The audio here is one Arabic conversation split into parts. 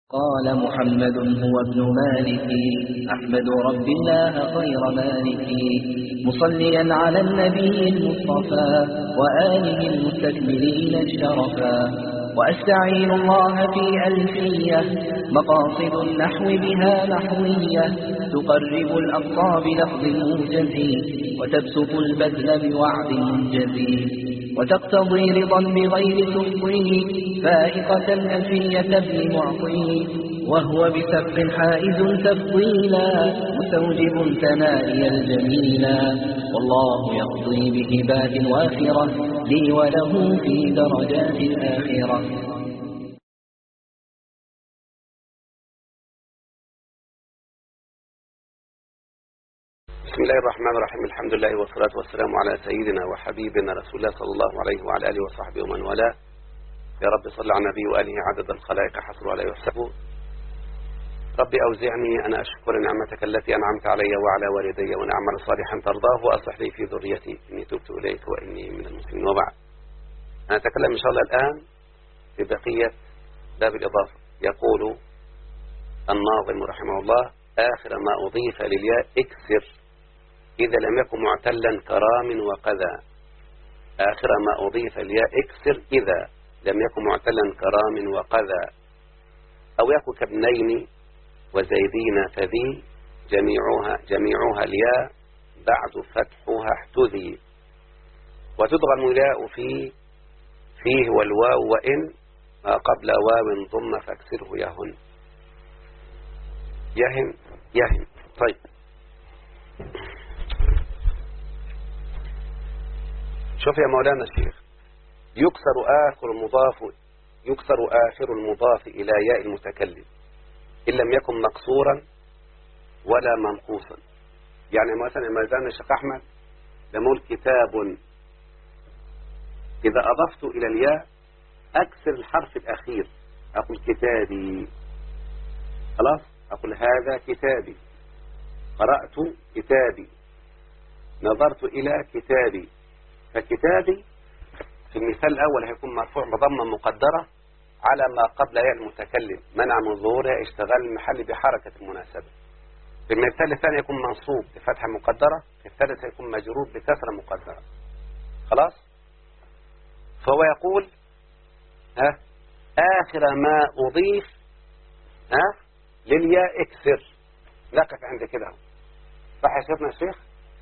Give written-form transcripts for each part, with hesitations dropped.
قال محمد هو ابن مالك أحمد رب الله خير مالك مصليا على النبي المصطفى وآله المستكملين الشرفا وأستعين الله في ألفية مقاصد النحو بها نحوية تقرب الأقصى بلفظ موجز وتبسط البذل بوعد منجز وتقتضي رضا بغير تفضيل فائقة ألفية ابن معطي وهو بسبق حائز تفضيلا مستوجب ثنائي الجميلا والله يقضي بهبات وافرة لي وله في درجات الآخرة. بسم الله الرحمن الرحيم. الحمد لله والصلاة والسلام على سيدنا وحبيبنا رسول الله صلى الله عليه وعلى آله وصحبه ومن والاه. يا رب صل على النبي وآله عدد الخلائق حصر عليه وحسبه. ربي أوزعني أن أشكر نعمتك التي أنعمت علي وعلى والدي وأن أعمل صالحا ترضاه وأصلح لي في ذريتي إني تبت إليك وإني من المسلمين. وبعد، أنا أتكلم إن شاء الله الآن ببقية باب الإضافة. يقول الناظم رحمه الله: آخر ما أضيف للياء اكسر إذا لم يكن معتلا كرام وقذا. آخر ما أضيف للياء اكسر إذا لم يكن معتلا كرام وقذا، أو يكن كابنين وزيدين فذي جميعها الياء بعد فتحها احتذي. وتضغم الياء فيه والواو وإن ما قبل واو ضم فاكسره يهن. طيب، شوف يا مولانا الشيخ، يكسر آخر المضاف إلى ياء المتكلم إن لم يكن مقصورا ولا منقوصا. يعني مثلا الميزان الشيخ أحمد لما أقول كتاب، إذا أضفت إلى الياء أكسر الحرف الأخير، أقول كتابي، خلاص، أقول هذا كتابي، قرأت كتابي، نظرت إلى كتابي. فكتابي في المثال الأول هيكون مرفوع بضمة مقدرة على ما قبل ياء المتكلم منع من ظهورها اشتغال المحل بحركة المناسبة. في المثال الثاني يكون منصوب بفتحة مقدرة، في الثالث هيكون مجرور بكسرة مقدرة. خلاص، فهو يقول آخر ما أضيف للياء اكسر. نقف عند كده، صح يا شيخنا الشيخ؟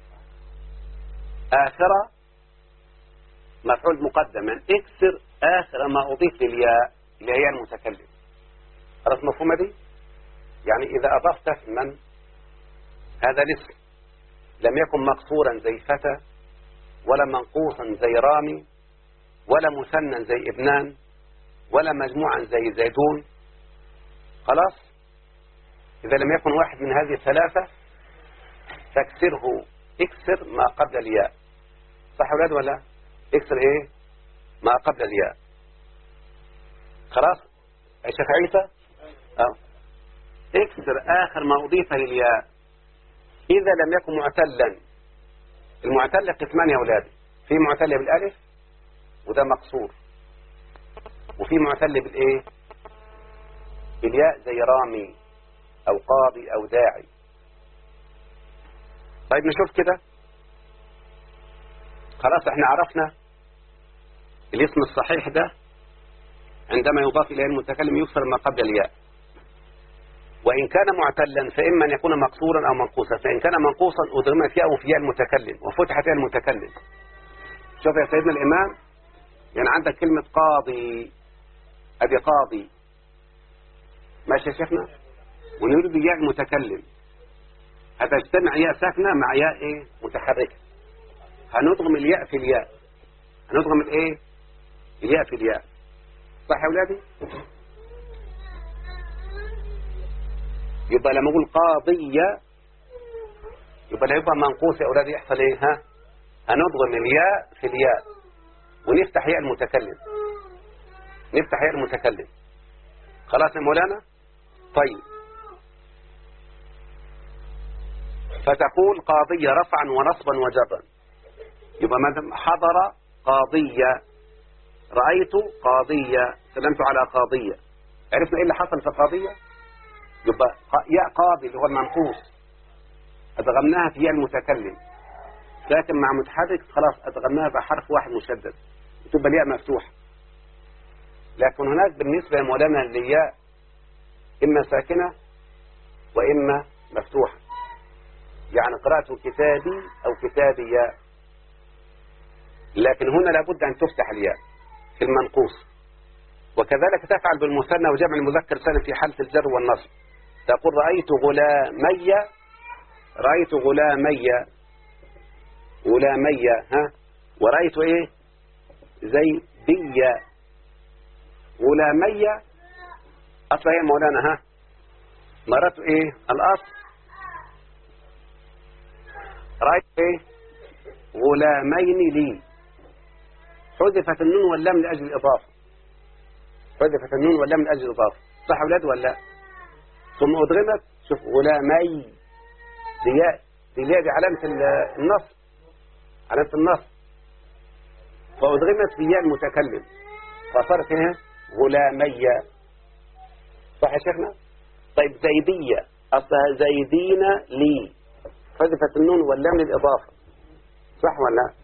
آخر مفعول مقدم، يعني اكسر آخر ما أضيف للياء اللي هي المتكلم. خلاص، مفهومة دي؟ يعني إذا أضفت من هذا الاسم لم يكن مقصورا زي فتى، ولا منقوصا زي رامي، ولا مثنى زي ابنان، ولا مجموعا زي زيدون، خلاص، إذا لم يكن واحد من هذه الثلاثة فاكسره، اكسر ما قبل الياء. صح يا ولاد ولا؟ اكسر ايه؟ ما قبل الياء. خلاص يا شيخ عيسى؟ اكسر آخر ما أضيف للياء إذا لم يكن معتلا. المعتل قسمان يا ولاد، في معتل بالالف وده مقصور، وفي معتل بالايه؟ بالياء زي رامي أو قاضي أو داعي. طيب نشوف كده. خلاص، احنا عرفنا الاسم الصحيح ده عندما يضاف إليه المتكلم يكسر ما قبل الياء، وإن كان معتلا فإما أن يكون مقصورا أو منقوصا، فإن كان منقوصا أضغمت ياءه في ياء المتكلم وفتحت ياء المتكلم. شوف يا سيدنا الإمام، يعني عندك كلمة قاضي، أدي قاضي، ماشي يا شيخنا، ونريد ياء المتكلم، هتجتمع ياء ساكنة مع ياء ايه؟ متحركة. هنضغم الياء في الياء، هنضغم الايه؟ الياء في الياء. صح يا ولادي؟ يبقى لما اقول قاضية يبقى لا يبقى منقوص يا اولادي، يحصل ايه؟ هنضغم الياء في الياء ونفتح ياء المتكلم، نفتح ياء المتكلم. خلاص يا مولانا؟ طيب، فتقول قاضية رفعا ونصبا وجرا. يبقى مثلا حضر قاضية، رأيت قاضية، سلمت على قاضية. عرفنا ايه اللي حصل في القاضية؟ يبقى ياء قاضي اللي هو المنقوص ادغمناها في ياء المتكلم، لكن مع متحرك خلاص ادغمناها بحرف واحد مشدد تبقى الياء مفتوحة. لكن هناك بالنسبة لمولانا الياء إما ساكنة وإما مفتوحة، يعني قراءة كتابي أو كتابية، لكن هنا لابد أن تفتح الياء في المنقوص. وكذلك تفعل بالمثنى وجمع المذكر سالم في حالة الجر والنصب، تقول رأيت غلامي، رأيت غلامي، غلامي، ها، ورأيت إيه زيدية، غلامي أصلا إيه مولانا؟ ها، مرات إيه الأصل، رأيت إيه غلامين لي، حذفت النون واللام لأجل الإضافة، حذفت النون واللام لأجل الإضافة، صح أولاد ولا؟ ثم أدغمت، شوف غلامي دي علامة النصب، علامة النصب، فأدغمت في ياء المتكلم فصارت هنا غلامية، صح يا شيخنا؟ طيب زيدية أصلها زيدين لي، حذفت النون واللام للإضافة، صح ولا؟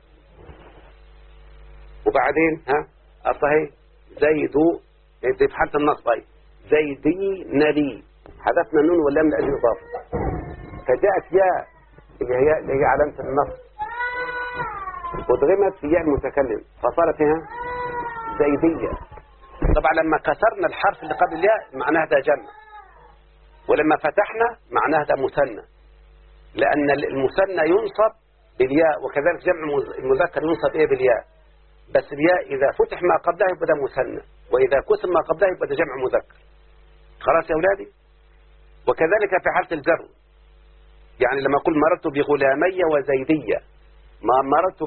وبعدين ها أصلها زيدو، انت في حالة النصب، طيب زيدين لي، حذفنا النون واللام لأجل الإضافة، فجاءت ياء اللي هي علامة النصب ودغمت في ياء المتكلم فصارت هنا زيدية. طبعا لما كسرنا الحرف اللي قبل الياء معناها ده جمع، ولما فتحنا معناها ده مثنى، لأن المثنى ينصب بالياء، وكذلك جمع المذكر ينصب إيه بالياء، بس الياء إذا فتح ما قبلها يبقى ده مثنى، وإذا كسر ما قبلها يبقى ده جمع مذكر. خلاص يا أولادي؟ وكذلك في حالة الجر، يعني لما أقول مررت بغلامي وزيدية، ما مررت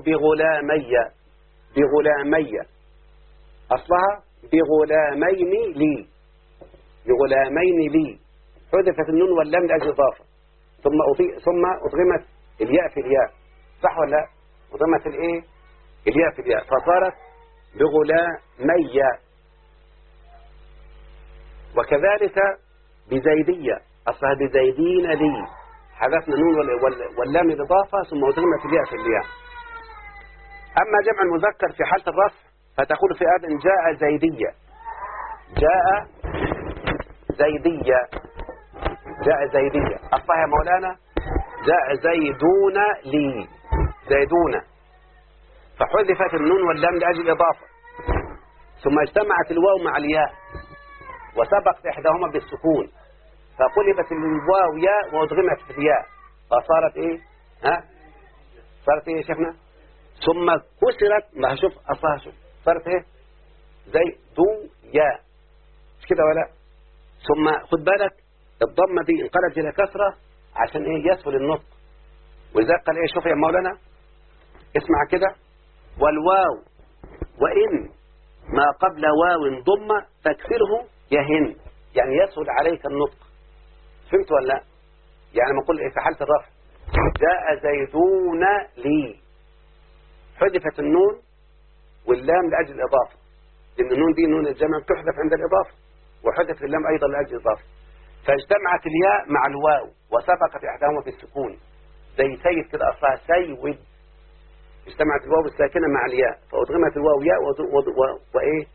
بغلامي أصلها بغلامين لي، بغلامين لي، حذفت النون واللام لأجل إضافة، ثم أضغمت الياء في الياء، صح ولا لا؟ أضغمت الإيه؟ الياء في الياء فصارت بغلامي. وكذلك بزيدية أصلها بزيدين لي، حذفنا النون واللام الإضافة ثم أضغمت الياء في الياء. أما جمع المذكر في حالة الرفع فتقول في آب جاء زيدية، جاء زيدية، جاء زيدية، أصلها يا مولانا جاء زيدون لي، زيدون، فحذفت النون واللام لأجل الإضافة، ثم اجتمعت الواو مع الياء وسبقت إحداهما بالسكون فقلبت الواو ياء وأضغمت في الياء فصارت إيه؟ ها؟ صارت إيه يا شيخنا؟ ثم كسرت، ما شوف أصلها، شوف صارت إيه؟ زي دو ياء، مش كده ولا؟ ثم خد بالك الضمة دي انقلبت إلى كسرة عشان إيه؟ يسهل النطق، وإذا قال إيه؟ شوف يا مولانا اسمع كده، والواو وإن ما قبل واو ضمة تكسره يهن، يعني يسهل عليك النطق، فهمت ولا لا؟ يعني ما أقول إيه في حالة الرفع جاء زيدون لي، حذفت النون واللام لأجل الإضافة، لأن النون دي نون الجمع تحذف عند الإضافة، وحذف اللام أيضا لأجل الإضافة، فاجتمعت الياء مع الواو وسبقت إحداهما بالسكون، زي سيد كده أصلها سيود، اجتمعت الواو الساكنة مع الياء فأضغمت الواو ياء وإيه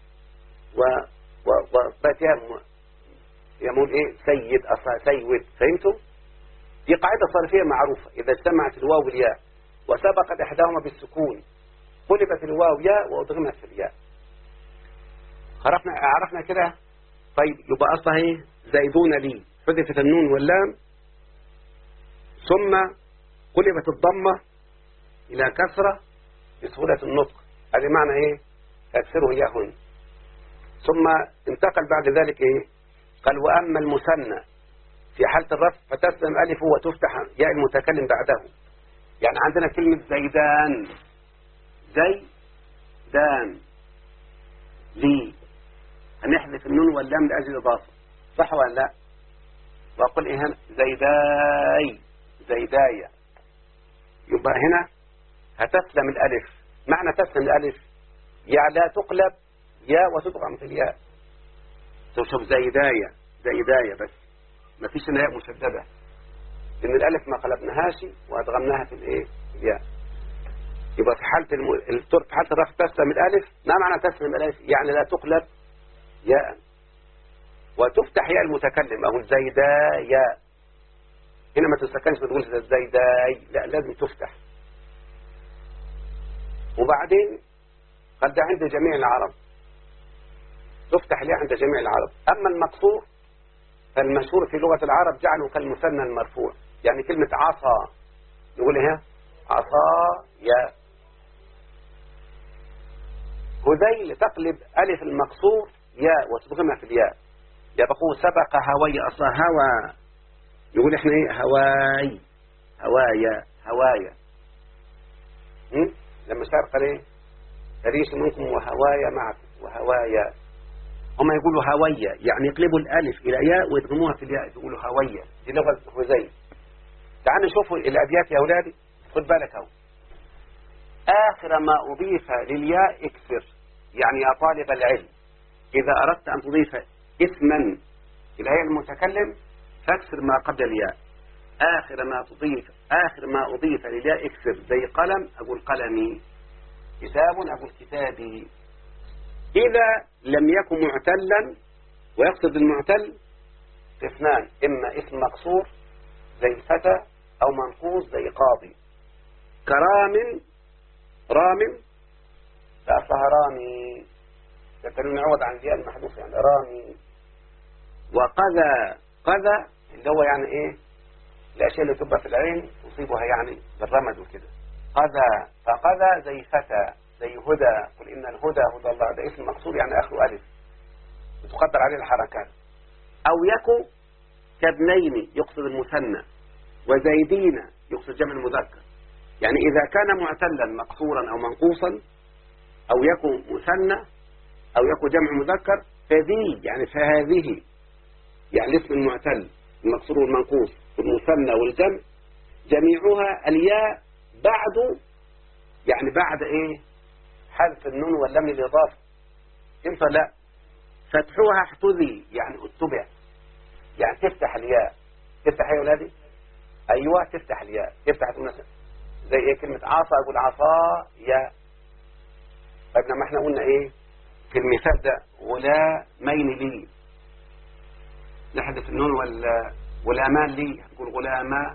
وبات يمون إيه سيد، أصلها سيود، فهمتم؟ دي قاعدة صرفية معروفة، إذا اجتمعت الواو والياء وسبقت إحداهما بالسكون قلبت الواو ياء وأضغمت في الياء. عرفنا كده؟ طيب يبقى أصلها إيه؟ زيدون لي، حذفت النون واللام ثم قلبت الضمة إلى كسرة بسهولة النطق، هذا معنى إيه؟ تكسره ياهن. ثم انتقل بعد ذلك إيه؟ قال وأما المثنى في حالة الرفع فتسلم ألف وتفتح ياء المتكلم بعده، يعني عندنا كلمة زيدان، زيدان لي، هنحذف النون واللام لأجل الإضافة، صح ولا لا؟ وأقول إيه هنا؟ زيداي، زيدايا، يبقى هنا هتسلم الألف. معنى تسلم الألف يعني لا تقلب ياء وتطغم في الياء، شوف زيداية بس ما فيش هنا ياء مشددة، لأن الألف ما قلبناهاش وأدغمناها في الإيه؟ الياء. يبقى في حالة في حالة الرفع تسلم الألف. ما معنى تسلم الألف؟ يعني لا تقلب ياء، وتفتح ياء المتكلم. أقول زيدايا، هنا ما تسكنش، ما تقولش زيداي، لا لازم تفتح. وبعدين قد عند جميع العرب تفتح الياء عند جميع العرب. أما المقصور فالمشهور في لغة العرب جعله كالمثنى المرفوع. يعني كلمة عصا نقول ايه؟ عصا يا. هذيل تقلب ألف المقصور ياء وتضغمها في الياء. يا بقول سبق هواي أصلا هوا، يقول احنا ايه؟ هواي، هوايا. لما شعر قال ايه؟ فريش منكم وهوايا معكم وهوايا. هم يقولوا هوية، يعني يقلبوا الألف إلى ياء ويدغموها في الياء، يقولوا هوية. دي لغة هذيل. تعالوا نشوفوا الأبيات يا أولادي، خد بالك اهو. آخر ما أضيف للياء اكسر، يعني يا طالب العلم إذا أردت أن تضيف اسما إلى ياء المتكلم فاكسر ما قبل الياء. آخر ما أضيف للياء اكسر. زي قلم أقول قلمي، كتاب أقول كتابي. إذا لم يكن معتلا، ويقصد المعتل اثنان: إما اسم مقصور زي فتى، أو منقوص زي قاضي. كرام، رام فأصلها رامي، يكون عوض عن الياء المحذوف يعني رامي. وقذا اللي هو يعني ايه؟ الأشياء اللي تبقى في العين تصيبها يعني بالرمد وكده. قذا، فقذا زي فتى، زي هدى. قل إن الهدى هدى الله، ده اسم مقصور يعني آخره ألف بتقدر عليه الحركات. أو يكو كابنين يقصد المثنى، وزيدين يقصد جمع المذكر. يعني إذا كان معتلا مقصورا أو منقوصا، أو يكون مثنى، أو يكون جمع مذكر، فذي يعني فهذه، يعني الاسم المعتل المقصور والمنقوص والمثنى والجمع جميعها الياء بعد، يعني بعد ايه؟ حذف النون واللام للإضافة. انت لا فتحوها احتذي، يعني اتبع، يعني تفتح الياء. تفتح يا ولادي؟ ايوه تفتح الياء. تفتح مثلا زي ايه؟ كلمة عصا اقول عصا يا. طيب لما احنا قلنا ايه في المثال ده؟ غلامين لي، نحذف النون غلامان لي، هتقول غلاما،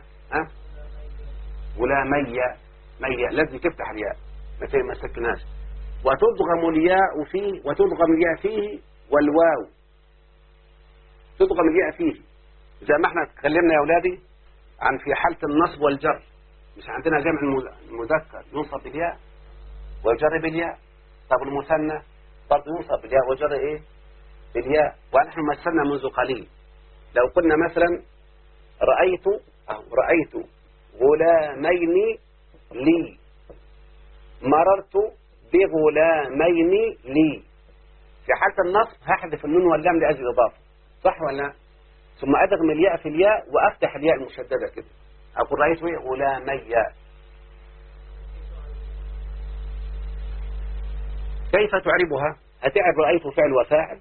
غلامية، لازم تفتح الياء ما تسكناش. وتضغم الياء فيه والواو، تضغم الياء فيه. زي ما احنا اتكلمنا يا اولادي عن في حالة النصب والجر، مش عندنا جمع المذكر ينصب بالياء ويجر بالياء. طب المثنى برضه ينصب بالياء ويجر ايه؟ بالياء. ونحن مثلنا منذ قليل، لو قلنا مثلا رأيت غلامين لي، مررت بغلامين لي. في حالة النصب هحذف النون واللام لأجل الإضافة، صح ولا؟ ثم أدغم الياء في الياء وأفتح الياء المشددة كده، أقول رأيت غلامي. كيف تعربها؟ هتعرب رأيت فعل وفاعل،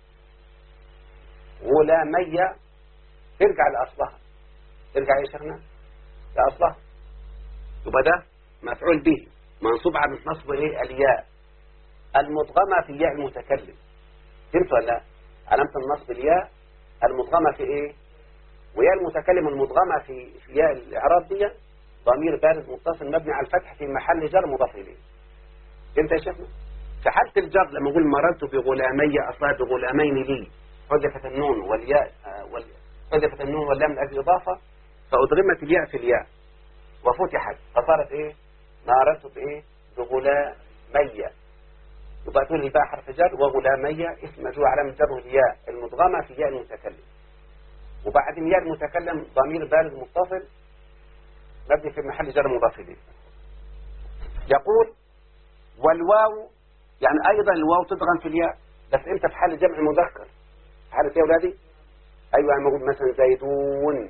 غلامي ترجع لأصلها. ترجع يا شيخنا لأصلها، يبقى ده مفعول به منصوب على نصب ايه؟ الياء المدغمة في ياء المتكلم. فهمت ولا لا؟ علامة النصب الياء المدغمة في ايه؟ وياء المتكلم المدغمة في ياء الإعراب دي ضمير بارز متصل مبني على الفتح في محل جر مضاف إليه. فهمت يا شيخنا؟ في حالة الجر لما أقول مررت بغلامي أصلا بغلامين لي، حذفت النون والياء حذفت النون واللام من أجل إضافة، فأدغمت الياء في الياء وفتحت فصارت إيه؟ مررت بإيه؟ بغلامي. يبقى تقول الباء حرف جر وغلامي اسم مجرور علامة جره الياء المدغمة في ياء المتكلم. وبعدين ياء المتكلم ضمير بارز متصل مبني في محل جر مضاف إليه. يقول والواو، يعني أيضا الواو تدغم في الياء، بس أنت في حال جمع مذكر. في حالة يا أولادي؟ أيوة أنا موجود مثلا زيدون،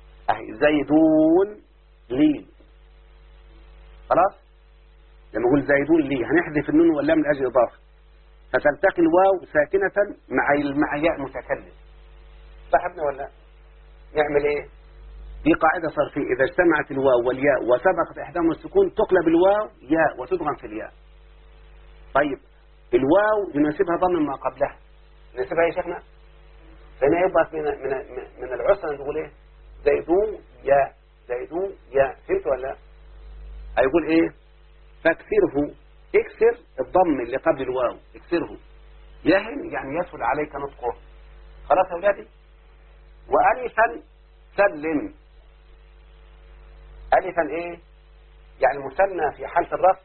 زيدون لي، خلاص؟ لما أقول زيدون لي هنحذف النون واللام من أجل إضافة، فتلتقي الواو ساكنة مع ياء متكلم. صاحبنا ولا نعمل ايه؟ دي قاعدة صرفية، إذا اجتمعت الواو والياء وسبقت إحداهما السكون تقلب الواو ياء وتدغم في الياء. طيب الواو يناسبها ضم ما قبلها، يناسبها يا شيخنا؟ فهنا يبقى من العسر نقول ايه؟ زيدو ياء، زيدو ياء. فهمت ولا لا؟ هيقول ايه؟ فاكسره، اكسر الضم اللي قبل الواو، اكسره. يهن يعني يسهل عليك نطقه. خلاص يا أولادي؟ وألفا سلم. ألفا ايه؟ يعني مثنى في حالة الرفع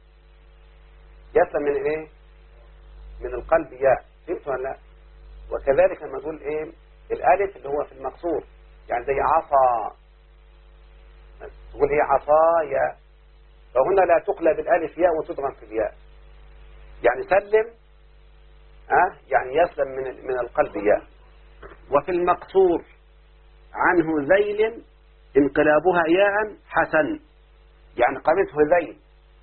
يسلم من ايه؟ من القلب ياء. فهمت ولا لا؟ وكذلك لما تقول ايه؟ الالف اللي هو في المقصور، يعني زي عصا، تقول ايه؟ عصايا. فهنا لا تقلب الالف ياء وتضغم في الياء. يعني سلم يعني يسلم من القلب ياء. وفي المقصور عن هذيل انقلابها ياء حسن، يعني قامت هذيل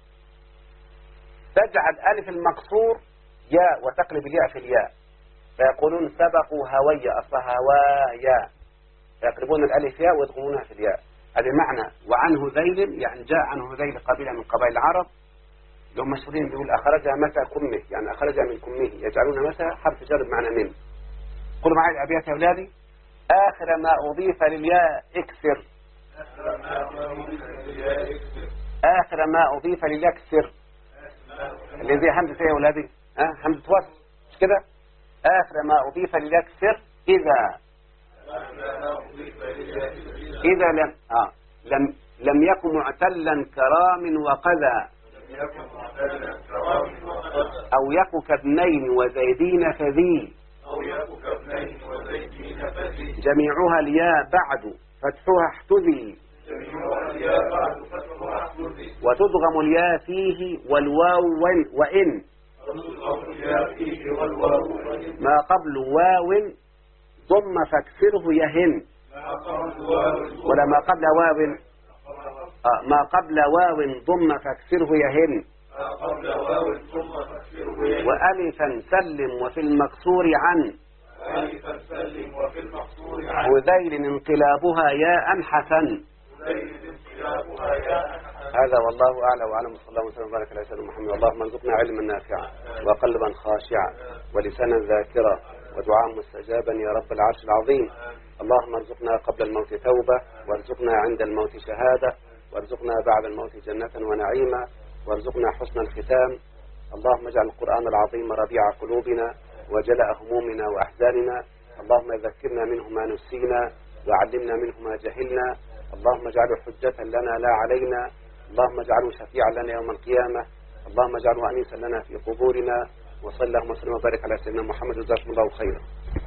تجعل ألف المقصور ياء وتقلب الياء في الياء، فيقولون سبقوا هوية، أصلها هوايا، فيقلبون الألف ياء ويدخلونها في الياء. هذا معنى. وعن هذيل يعني جاء عن هذيل قبيلة من قبائل العرب، لهم مشهورين بيقول أخرجها متى كمه، يعني أخرجها من كمه، يجعلون متى حرف جر بمعنى من. قولوا معي الأبيات يا أولادي. آخر ما أضيف للياء اكسر، آخر ما أضيف للياء اكسر، اللي زي همزة ايه يا أولادي؟ همزة وصل مش كده؟ آخر ما أضيف للياء اكسر إذا لم يكن معتلا كرام وقذا، أو يكن كابنين وزيدين فذي، جميعها الياء بعد فتحها احتذي، وتدغم الياء فيه والواو وإن ما قبل واو ضم فاكسره يهن، ولا ما قبل واو ما قبل واو ضم فاكسره يهن، وألفا سلم وفي المكسور عن وذيل انقلابها ياء حسن. هذا والله أعلى وأعلم. صلى الله وسلم وبارك على سيدنا محمد. اللهم ارزقنا علما نافعا وقلبا خاشعا ولسانا ذاكرا ودعاء مستجابا يا رب العرش العظيم. اللهم ارزقنا قبل الموت توبة، وارزقنا عند الموت شهادة، وارزقنا بعد الموت جنة ونعيما، وارزقنا حسن الختام. اللهم اجعل القرآن العظيم ربيع قلوبنا وجلاء همومنا وأحزاننا. اللهم ذكرنا منه ما نسينا وعلمنا منه ما جهلنا. اللهم اجعله حجة لنا لا علينا. اللهم اجعله شفيعا لنا يوم القيامة. اللهم اجعله أنيسا لنا في قبورنا. وصلى اللهم وسلم وبارك على سيدنا محمد. جزاكم الله خيرا.